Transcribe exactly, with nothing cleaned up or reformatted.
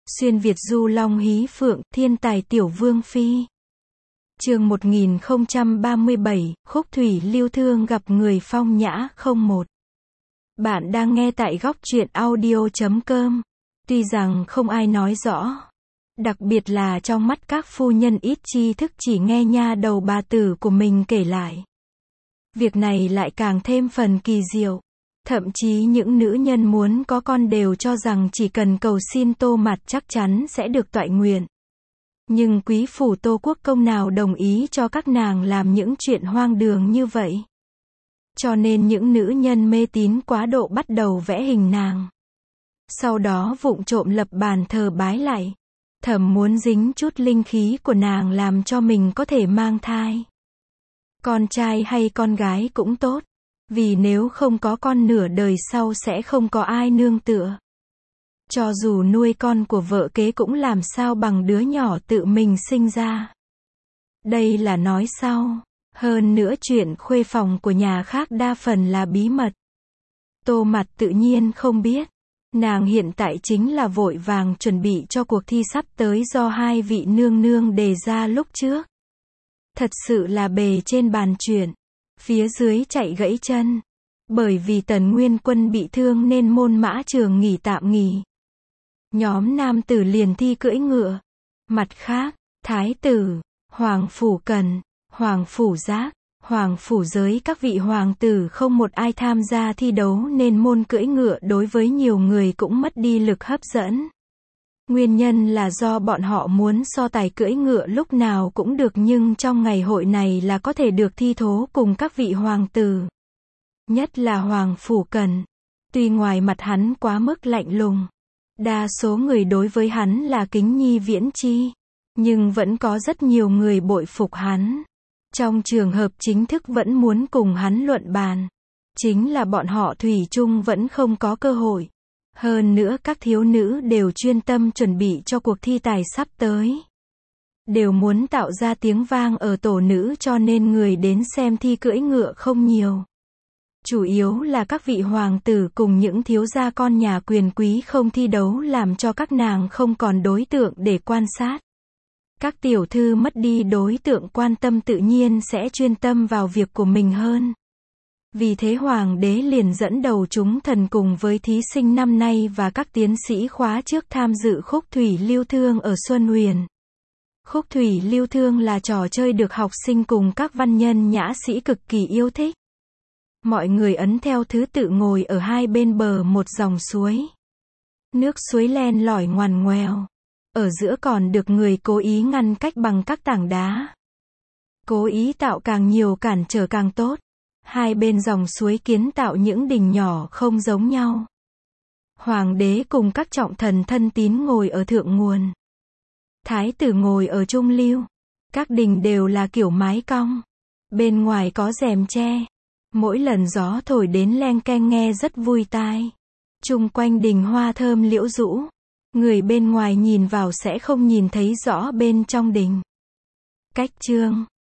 Xuyên Việt du long hí phượng, thiên tài tiểu vương phi. Chương một nghìn không trăm ba mươi bảy, khúc thủy lưu thương gặp người phong nhã không một. Bạn đang nghe tại góc truyện audio chấm com. Tuy rằng không ai nói rõ, đặc biệt là trong mắt các phu nhân ít tri thức chỉ nghe nha đầu bà tử của mình kể lại. Việc này lại càng thêm phần kỳ diệu. Thậm chí những nữ nhân muốn có con đều cho rằng chỉ cần cầu xin Tô Mạt chắc chắn sẽ được toại nguyện. Nhưng quý phủ Tô Quốc Công nào đồng ý cho các nàng làm những chuyện hoang đường như vậy. Cho nên những nữ nhân mê tín quá độ bắt đầu vẽ hình nàng. Sau đó vụng trộm lập bàn thờ bái lại. Thầm muốn dính chút linh khí của nàng làm cho mình có thể mang thai. Con trai hay con gái cũng tốt. Vì nếu không có con nửa đời sau sẽ không có ai nương tựa. Cho dù nuôi con của vợ kế cũng làm sao bằng đứa nhỏ tự mình sinh ra. Đây là nói sau. Hơn nữa chuyện khuê phòng của nhà khác đa phần là bí mật. Tô Mạt tự nhiên không biết. Nàng hiện tại chính là vội vàng chuẩn bị cho cuộc thi sắp tới do hai vị nương nương đề ra lúc trước. Thật sự là bề trên bàn chuyện. Phía dưới chạy gãy chân. Bởi vì Tần Nguyên Quân bị thương nên môn mã trường nghỉ tạm nghỉ. Nhóm nam tử liền thi cưỡi ngựa. Mặt khác, thái tử, hoàng phủ Cần, hoàng phủ Giác, hoàng phủ Giới các vị hoàng tử không một ai tham gia thi đấu nên môn cưỡi ngựa đối với nhiều người cũng mất đi lực hấp dẫn. Nguyên nhân là do bọn họ muốn so tài cưỡi ngựa lúc nào cũng được nhưng trong ngày hội này là có thể được thi thố cùng các vị hoàng tử. Nhất là hoàng phủ Cần. Tuy ngoài mặt hắn quá mức lạnh lùng. Đa số người đối với hắn là kính nhi viễn chi. Nhưng vẫn có rất nhiều người bội phục hắn. Trong trường hợp chính thức vẫn muốn cùng hắn luận bàn. Chính là bọn họ thủy chung vẫn không có cơ hội. Hơn nữa các thiếu nữ đều chuyên tâm chuẩn bị cho cuộc thi tài sắp tới. Đều muốn tạo ra tiếng vang ở tổ nữ cho nên người đến xem thi cưỡi ngựa không nhiều. Chủ yếu là các vị hoàng tử cùng những thiếu gia con nhà quyền quý không thi đấu làm cho các nàng không còn đối tượng để quan sát. Các tiểu thư mất đi đối tượng quan tâm tự nhiên sẽ chuyên tâm vào việc của mình hơn. Vì thế hoàng đế liền dẫn đầu chúng thần cùng với thí sinh năm nay và các tiến sĩ khóa trước tham dự khúc thủy lưu thương ở Xuân Huyền. Khúc thủy lưu thương là trò chơi được học sinh cùng các văn nhân nhã sĩ cực kỳ yêu thích. Mọi người ấn theo thứ tự ngồi ở hai bên bờ một dòng suối. Nước suối len lỏi ngoằn ngoèo. Ở giữa còn được người cố ý ngăn cách bằng các tảng đá. Cố ý tạo càng nhiều cản trở càng tốt. Hai bên dòng suối kiến tạo những đình nhỏ không giống nhau. Hoàng đế cùng các trọng thần thân tín ngồi ở thượng nguồn. Thái tử ngồi ở trung lưu. Các đình đều là kiểu mái cong. Bên ngoài có rèm tre. Mỗi lần gió thổi đến leng keng nghe rất vui tai. Chung quanh đình hoa thơm liễu rũ. Người bên ngoài nhìn vào sẽ không nhìn thấy rõ bên trong đình. Cách chương.